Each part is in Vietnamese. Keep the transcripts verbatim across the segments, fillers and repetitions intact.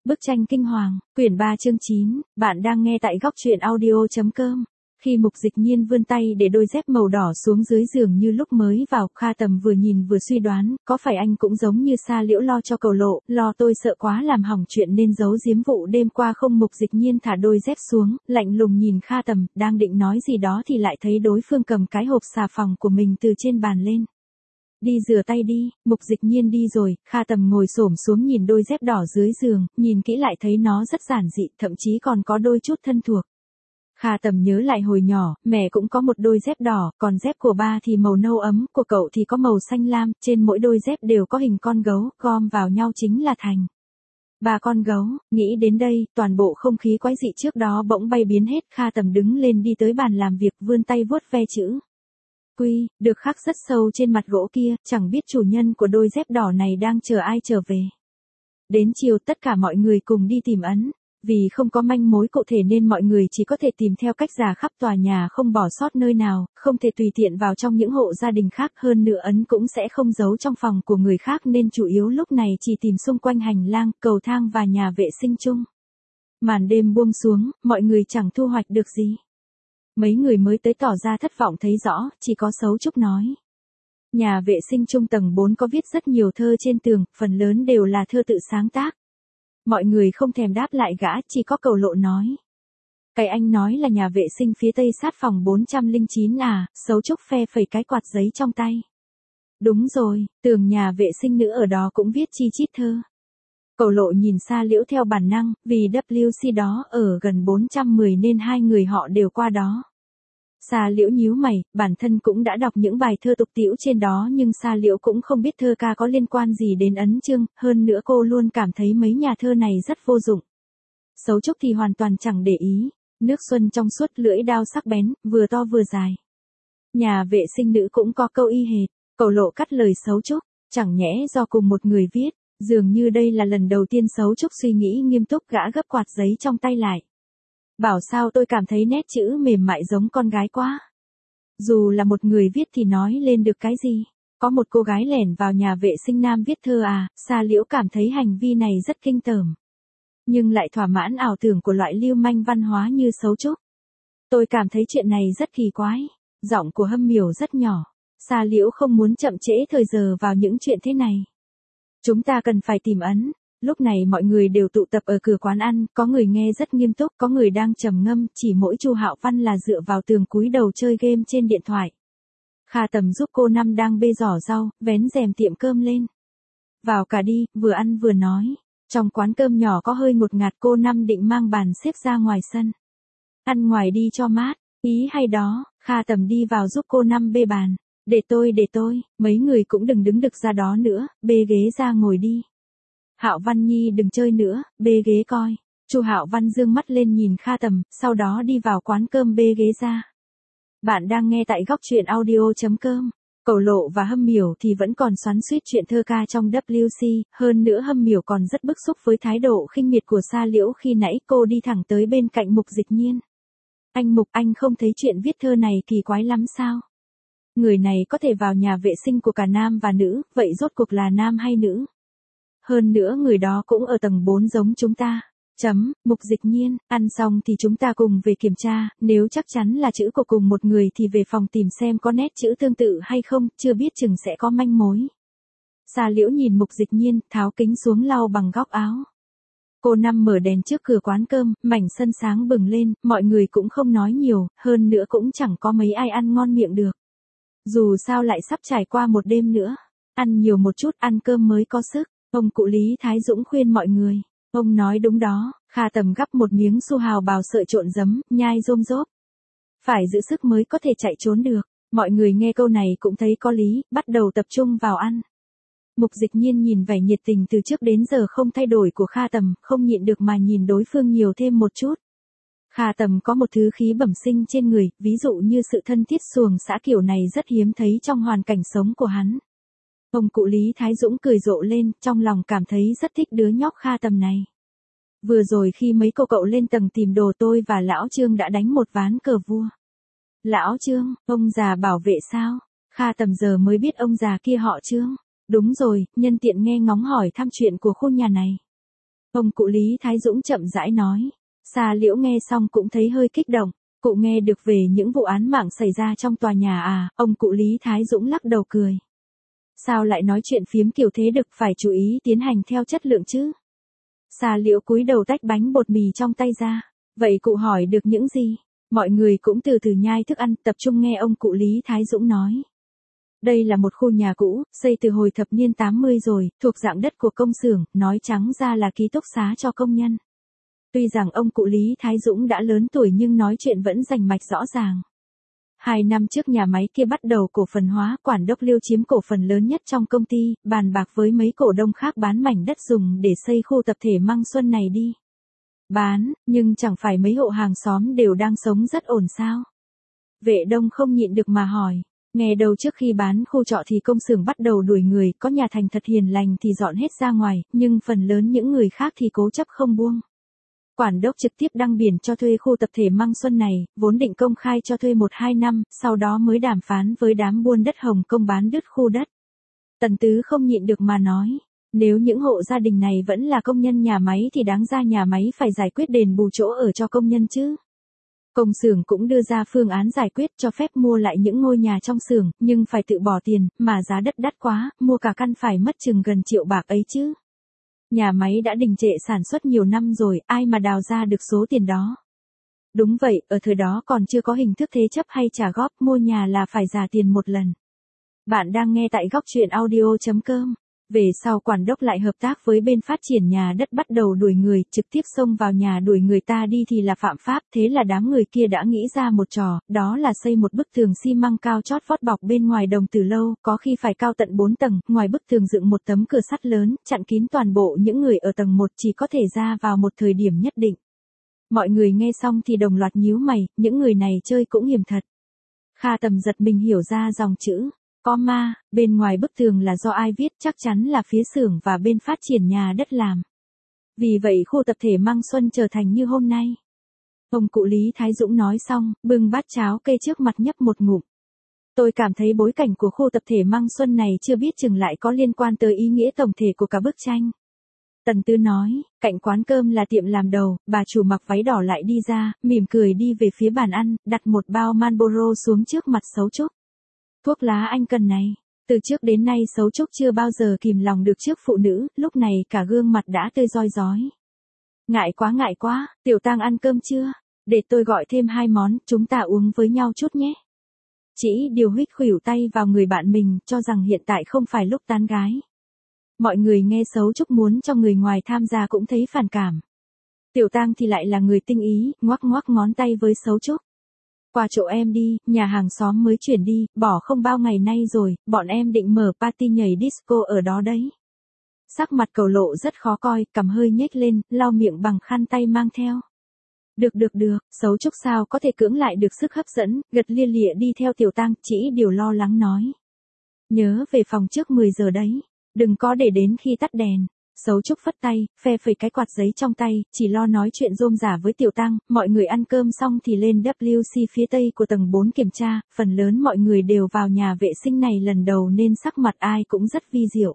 Bức tranh kinh hoàng, quyển ba chương chín, bạn đang nghe tại góc truyện audio chấm com. Khi Mục Dịch Nhiên vươn tay để đôi dép màu đỏ xuống dưới giường như lúc mới vào, Kha Tầm vừa nhìn vừa suy đoán, có phải anh cũng giống như Sa Liễu lo cho Cầu Lộ, lo tôi sợ quá làm hỏng chuyện nên giấu giếm vụ đêm qua không. Mục Dịch Nhiên thả đôi dép xuống, lạnh lùng nhìn Kha Tầm, đang định nói gì đó thì lại thấy đối phương cầm cái hộp xà phòng của mình từ trên bàn lên. Đi rửa tay đi. Mục Dịch Nhiên đi rồi, Kha Tầm ngồi xổm xuống nhìn đôi dép đỏ dưới giường, nhìn kỹ lại thấy nó rất giản dị, thậm chí còn có đôi chút thân thuộc. Kha Tầm nhớ lại hồi nhỏ, mẹ cũng có một đôi dép đỏ, còn dép của ba thì màu nâu ấm, của cậu thì có màu xanh lam, trên mỗi đôi dép đều có hình con gấu, gom vào nhau chính là thành ba con gấu. Nghĩ đến đây, toàn bộ không khí quái dị trước đó bỗng bay biến hết. Kha Tầm đứng lên đi tới bàn làm việc, vươn tay vuốt ve chữ Quy, được khắc rất sâu trên mặt gỗ kia, chẳng biết chủ nhân của đôi dép đỏ này đang chờ ai trở về. Đến chiều tất cả mọi người cùng đi tìm ấn. Vì không có manh mối cụ thể nên mọi người chỉ có thể tìm theo cách rà khắp tòa nhà không bỏ sót nơi nào, không thể tùy tiện vào trong những hộ gia đình khác, hơn nữa ấn cũng sẽ không giấu trong phòng của người khác nên chủ yếu lúc này chỉ tìm xung quanh hành lang, cầu thang và nhà vệ sinh chung. Màn đêm buông xuống, mọi người chẳng thu hoạch được gì. Mấy người mới tới tỏ ra thất vọng thấy rõ, chỉ có Sấu Trúc nói. Nhà vệ sinh chung tầng bốn có viết rất nhiều thơ trên tường, phần lớn đều là thơ tự sáng tác. Mọi người không thèm đáp lại gã, chỉ có Cầu Lộ nói. Cái anh nói là nhà vệ sinh phía tây sát phòng bốn trăm lẻ chín à, Sấu Trúc phe phẩy cái quạt giấy trong tay. Đúng rồi, tường nhà vệ sinh nữ ở đó cũng viết chi chít thơ. Cầu Lộ nhìn Sa Liễu theo bản năng, vì vê kép xê đó ở gần bốn trăm mười nên hai người họ đều qua đó. Sa Liễu nhíu mày, bản thân cũng đã đọc những bài thơ tục tĩu trên đó nhưng Sa Liễu cũng không biết thơ ca có liên quan gì đến ấn chương, hơn nữa cô luôn cảm thấy mấy nhà thơ này rất vô dụng. Sấu Trúc thì hoàn toàn chẳng để ý, nước xuân trong suốt, lưỡi đao sắc bén, vừa to vừa dài. Nhà vệ sinh nữ cũng có câu y hệt. Cầu Lộ cắt lời Sấu Trúc, chẳng nhẽ do cùng một người viết. Dường như đây là lần đầu tiên Sấu Trúc suy nghĩ nghiêm túc, gã gấp quạt giấy trong tay lại. Bảo sao tôi cảm thấy nét chữ mềm mại giống con gái quá. Dù là một người viết thì nói lên được cái gì. Có một cô gái lẻn vào nhà vệ sinh nam viết thơ à, Sa Liễu cảm thấy hành vi này rất kinh tởm. Nhưng lại thỏa mãn ảo tưởng của loại lưu manh văn hóa như Sấu Trúc. Tôi cảm thấy chuyện này rất kỳ quái. Giọng của Hâm Miểu rất nhỏ. Sa Liễu không muốn chậm trễ thời giờ vào những chuyện thế này. Chúng ta cần phải tìm ấn. Lúc này mọi người đều tụ tập ở cửa quán ăn, có người nghe rất nghiêm túc, có người đang trầm ngâm, chỉ mỗi Chu Hạo Văn là dựa vào tường cúi đầu chơi game trên điện thoại. Kha Tầm giúp cô Năm đang bê giỏ rau, vén rèm tiệm cơm lên. Vào cả đi, vừa ăn vừa nói. Trong quán cơm nhỏ có hơi ngột ngạt, cô Năm định mang bàn xếp ra ngoài sân. Ăn ngoài đi cho mát, ý hay đó. Kha Tầm đi vào giúp cô Năm bê bàn. Để tôi để tôi, mấy người cũng đừng đứng đực ra đó nữa, bê ghế ra ngồi đi. Hạo Văn Nhi đừng chơi nữa, bê ghế coi. Chu Hạo Văn dương mắt lên nhìn Kha Tầm, sau đó đi vào quán cơm bê ghế ra. Bạn đang nghe tại góc truyện audio chấm com. Cầu Lộ và Hâm Miểu thì vẫn còn xoắn xuýt chuyện thơ ca trong vê kép xê, hơn nữa Hâm Miểu còn rất bức xúc với thái độ khinh miệt của Sa Liễu khi nãy. Cô đi thẳng tới bên cạnh Mục Dịch Nhiên. Anh Mục, anh không thấy chuyện viết thơ này kỳ quái lắm sao? Người này có thể vào nhà vệ sinh của cả nam và nữ, vậy rốt cuộc là nam hay nữ? Hơn nữa người đó cũng ở tầng bốn giống chúng ta. Chấm, Mục Dịch Nhiên, ăn xong thì chúng ta cùng về kiểm tra, nếu chắc chắn là chữ của cùng một người thì về phòng tìm xem có nét chữ tương tự hay không, chưa biết chừng sẽ có manh mối. Sa Liễu nhìn Mục Dịch Nhiên, tháo kính xuống lau bằng góc áo. Cô Năm mở đèn trước cửa quán cơm, mảnh sân sáng bừng lên, mọi người cũng không nói nhiều, hơn nữa cũng chẳng có mấy ai ăn ngon miệng được. Dù sao lại sắp trải qua một đêm nữa, ăn nhiều một chút, ăn cơm mới có sức. Ông cụ Lý Thái Dũng khuyên mọi người. Ông nói đúng đó. Kha Tầm gắp một miếng su hào bào sợi trộn giấm, nhai rôm rốp. Phải giữ sức mới có thể chạy trốn được. Mọi người nghe câu này cũng thấy có lý, bắt đầu tập trung vào ăn. Mục Dịch Nhiên nhìn vẻ nhiệt tình từ trước đến giờ không thay đổi của Kha Tầm, không nhịn được mà nhìn đối phương nhiều thêm một chút. Kha Tầm có một thứ khí bẩm sinh trên người, ví dụ như sự thân thiết xuồng xã kiểu này rất hiếm thấy trong hoàn cảnh sống của hắn. Ông cụ Lý Thái Dũng cười rộ lên, trong lòng cảm thấy rất thích đứa nhóc Kha Tầm này. Vừa rồi khi mấy cô cậu lên tầng tìm đồ, tôi và Lão Trương đã đánh một ván cờ vua. Lão Trương, ông già bảo vệ sao? Kha Tầm giờ mới biết ông già kia họ Trương. Đúng rồi, nhân tiện nghe ngóng hỏi thăm chuyện của khu nhà này. Ông cụ Lý Thái Dũng chậm rãi nói. Sa Liễu nghe xong cũng thấy hơi kích động. Cụ nghe được về những vụ án mạng xảy ra trong tòa nhà à, ông cụ Lý Thái Dũng lắc đầu cười. Sao lại nói chuyện phiếm kiểu thế được, phải chú ý tiến hành theo chất lượng chứ. Sa Liễu cúi đầu tách bánh bột mì trong tay ra. Vậy cụ hỏi được những gì? Mọi người cũng từ từ nhai thức ăn, tập trung nghe ông cụ Lý Thái Dũng nói. Đây là một khu nhà cũ, xây từ hồi thập niên tám mươi rồi, thuộc dạng đất của công xưởng, nói trắng ra là ký túc xá cho công nhân. Tuy rằng ông cụ Lý Thái Dũng đã lớn tuổi nhưng nói chuyện vẫn rành mạch rõ ràng. Hai năm trước nhà máy kia bắt đầu cổ phần hóa, quản đốc Liêu chiếm cổ phần lớn nhất trong công ty, bàn bạc với mấy cổ đông khác bán mảnh đất dùng để xây khu tập thể Măng Xuân này đi. Bán, nhưng chẳng phải mấy hộ hàng xóm đều đang sống rất ổn sao? Vệ Đông không nhịn được mà hỏi. Nghe đầu trước khi bán khu trọ thì công xưởng bắt đầu đuổi người, có nhà thành thật hiền lành thì dọn hết ra ngoài, nhưng phần lớn những người khác thì cố chấp không buông. Quản đốc trực tiếp đăng biển cho thuê khu tập thể Măng Xuân này, vốn định công khai cho thuê một hai năm, sau đó mới đàm phán với đám buôn đất Hồng Kông bán đứt khu đất. Tần Tứ không nhịn được mà nói, nếu những hộ gia đình này vẫn là công nhân nhà máy thì đáng ra nhà máy phải giải quyết đền bù chỗ ở cho công nhân chứ. Công xưởng cũng đưa ra phương án giải quyết cho phép mua lại những ngôi nhà trong xưởng, nhưng phải tự bỏ tiền, mà giá đất đắt quá, mua cả căn phải mất chừng gần triệu bạc ấy chứ. Nhà máy đã đình trệ sản xuất nhiều năm rồi, ai mà đào ra được số tiền đó. Đúng vậy, ở thời đó còn chưa có hình thức thế chấp hay trả góp, mua nhà là phải trả tiền một lần. Bạn đang nghe tại góc truyện audio chấm com. Về sau quản đốc lại hợp tác với bên phát triển nhà đất bắt đầu đuổi người, trực tiếp xông vào nhà đuổi người ta đi thì là phạm pháp, thế là đám người kia đã nghĩ ra một trò, đó là xây một bức tường xi măng cao chót vót bọc bên ngoài đồng từ lâu, có khi phải cao tận bốn tầng, ngoài bức tường dựng một tấm cửa sắt lớn, chặn kín toàn bộ những người ở tầng một chỉ có thể ra vào một thời điểm nhất định. Mọi người nghe xong thì đồng loạt nhíu mày, những người này chơi cũng hiểm thật. Kha Tầm giật mình hiểu ra dòng chữ. Có ma, bên ngoài bức tường là do ai viết, chắc chắn là phía xưởng và bên phát triển nhà đất làm. Vì vậy khu tập thể Măng Xuân trở thành như hôm nay. Ông cụ Lý Thái Dũng nói xong, bưng bát cháo kê trước mặt nhấp một ngụm. Tôi cảm thấy bối cảnh của khu tập thể Măng Xuân này chưa biết chừng lại có liên quan tới ý nghĩa tổng thể của cả bức tranh. Tần Tư nói, cạnh quán cơm là tiệm làm đầu, bà chủ mặc váy đỏ lại đi ra, mỉm cười đi về phía bàn ăn, đặt một bao Marlboro xuống trước mặt Sấu Trúc. Thuốc lá anh cần này. Từ trước đến nay Sấu Trúc chưa bao giờ kìm lòng được trước phụ nữ, lúc này cả gương mặt đã tươi roi rói. Ngại quá ngại quá, Tiểu Tang ăn cơm chưa? Để tôi gọi thêm hai món, chúng ta uống với nhau chút nhé. Chỉ điều huých khuỷu tay vào người bạn mình, cho rằng hiện tại không phải lúc tán gái. Mọi người nghe Sấu Trúc muốn cho người ngoài tham gia cũng thấy phản cảm. Tiểu Tang thì lại là người tinh ý, ngoắc ngoắc ngón tay với Sấu Trúc. Qua chỗ em đi, nhà hàng xóm mới chuyển đi, bỏ không bao ngày nay rồi, bọn em định mở party nhảy disco ở đó đấy. Sắc mặt Cầu Lộ rất khó coi, cằm hơi nhếch lên, lau miệng bằng khăn tay mang theo. Được được được, Sấu Trúc sao có thể cưỡng lại được sức hấp dẫn, gật lia lịa đi theo Tiểu Tang, chỉ điều lo lắng nói. Nhớ về phòng trước mười giờ đấy, đừng có để đến khi tắt đèn. Sấu Trúc phất tay, phe phẩy cái quạt giấy trong tay, chỉ lo nói chuyện rôm rả với Tiểu Tăng, mọi người ăn cơm xong thì lên W C phía tây của tầng bốn kiểm tra, phần lớn mọi người đều vào nhà vệ sinh này lần đầu nên sắc mặt ai cũng rất vi diệu.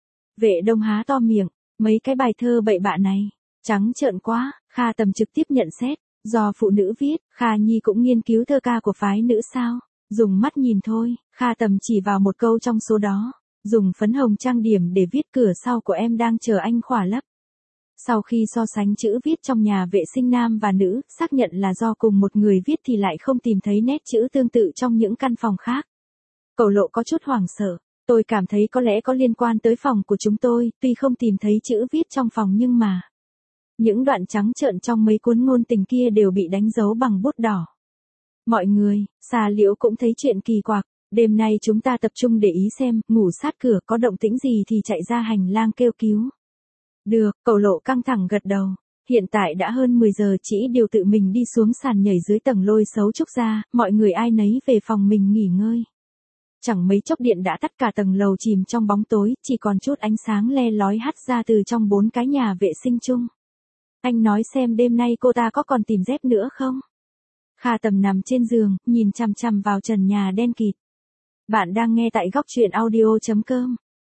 Vệ Đông há to miệng, mấy cái bài thơ bậy bạ này, trắng trợn quá, Kha Tầm trực tiếp nhận xét, do phụ nữ viết, Kha Nhi cũng nghiên cứu thơ ca của phái nữ sao, dùng mắt nhìn thôi, Kha Tầm chỉ vào một câu trong số đó. Dùng phấn hồng trang điểm để viết cửa sau của em đang chờ anh khỏa lấp. Sau khi so sánh chữ viết trong nhà vệ sinh nam và nữ, xác nhận là do cùng một người viết thì lại không tìm thấy nét chữ tương tự trong những căn phòng khác. Cầu Lộ có chút hoảng sợ. Tôi cảm thấy có lẽ có liên quan tới phòng của chúng tôi, tuy không tìm thấy chữ viết trong phòng nhưng mà. Những đoạn trắng trợn trong mấy cuốn ngôn tình kia đều bị đánh dấu bằng bút đỏ. Mọi người, Sa Liễu cũng thấy chuyện kỳ quặc. Đêm nay chúng ta tập trung để ý xem, ngủ sát cửa có động tĩnh gì thì chạy ra hành lang kêu cứu. Được, Cầu Lộ căng thẳng gật đầu. Hiện tại đã hơn mười giờ, chỉ điều tự mình đi xuống sàn nhảy dưới tầng lôi Sấu Trúc ra, mọi người ai nấy về phòng mình nghỉ ngơi. Chẳng mấy chốc điện đã tắt, cả tầng lầu chìm trong bóng tối, chỉ còn chút ánh sáng le lói hắt ra từ trong bốn cái nhà vệ sinh chung. Anh nói xem đêm nay cô ta có còn tìm dép nữa không? Kha Tầm nằm trên giường, nhìn chằm chằm vào trần nhà đen kịt. Bạn đang nghe tại góc truyện audio chấm com.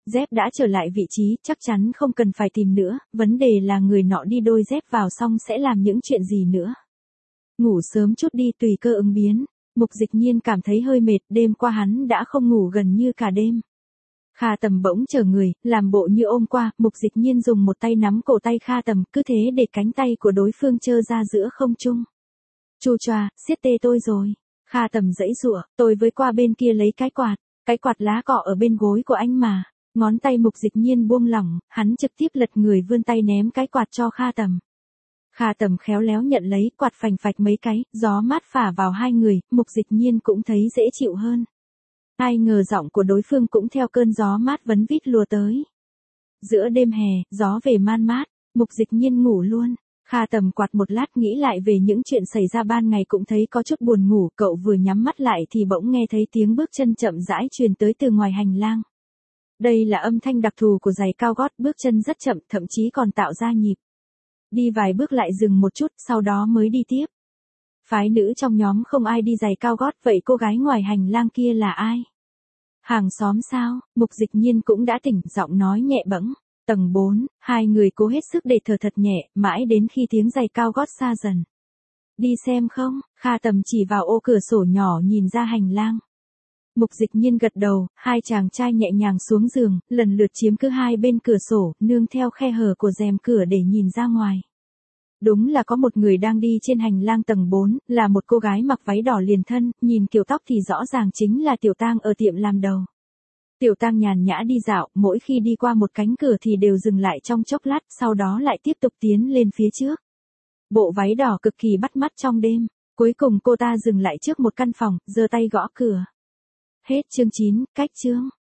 dép đã trở lại vị trí, chắc chắn không cần phải tìm nữa, vấn đề là người nọ đi đôi dép vào xong sẽ làm những chuyện gì nữa. Ngủ sớm chút đi tùy cơ ứng biến. Mục Dịch Nhiên cảm thấy hơi mệt, đêm qua hắn đã không ngủ gần như cả đêm. Kha Tầm bỗng trở người, làm bộ như ôm qua, Mục Dịch Nhiên dùng một tay nắm cổ tay Kha Tầm, cứ thế để cánh tay của đối phương trơ ra giữa không trung. Chu choa, siết tê tôi rồi. Kha Tầm giãy giụa, tôi với qua bên kia lấy cái quạt, cái quạt lá cọ ở bên gối của anh mà. Ngón tay Mục Dịch Nhiên buông lỏng, hắn trực tiếp lật người vươn tay ném cái quạt cho Kha Tầm. Kha Tầm khéo léo nhận lấy, quạt phành phạch mấy cái, gió mát phả vào hai người, Mục Dịch Nhiên cũng thấy dễ chịu hơn. Ai ngờ giọng của đối phương cũng theo cơn gió mát vấn vít lùa tới. Giữa đêm hè, gió về man mát, Mục Dịch Nhiên ngủ luôn. Kha Tầm quạt một lát nghĩ lại về những chuyện xảy ra ban ngày cũng thấy có chút buồn ngủ, cậu vừa nhắm mắt lại thì bỗng nghe thấy tiếng bước chân chậm rãi truyền tới từ ngoài hành lang. Đây là âm thanh đặc thù của giày cao gót, bước chân rất chậm, thậm chí còn tạo ra nhịp. Đi vài bước lại dừng một chút, sau đó mới đi tiếp. Phái nữ trong nhóm không ai đi giày cao gót, vậy cô gái ngoài hành lang kia là ai? Hàng xóm sao? Mục Dịch Nhiên cũng đã tỉnh, giọng nói nhẹ bẫng. Tầng bốn, hai người cố hết sức để thở thật nhẹ, mãi đến khi tiếng giày cao gót xa dần. Đi xem không? Kha Tầm chỉ vào ô cửa sổ nhỏ nhìn ra hành lang. Mục Dịch Nhiên gật đầu, hai chàng trai nhẹ nhàng xuống giường, lần lượt chiếm cứ hai bên cửa sổ, nương theo khe hở của rèm cửa để nhìn ra ngoài. Đúng là có một người đang đi trên hành lang tầng bốn, là một cô gái mặc váy đỏ liền thân, nhìn kiểu tóc thì rõ ràng chính là Tiểu Tang ở tiệm làm đầu. Tiểu Tang nhàn nhã đi dạo, mỗi khi đi qua một cánh cửa thì đều dừng lại trong chốc lát, sau đó lại tiếp tục tiến lên phía trước. Bộ váy đỏ cực kỳ bắt mắt trong đêm, cuối cùng cô ta dừng lại trước một căn phòng, giơ tay gõ cửa. Hết chương chín, cách chương.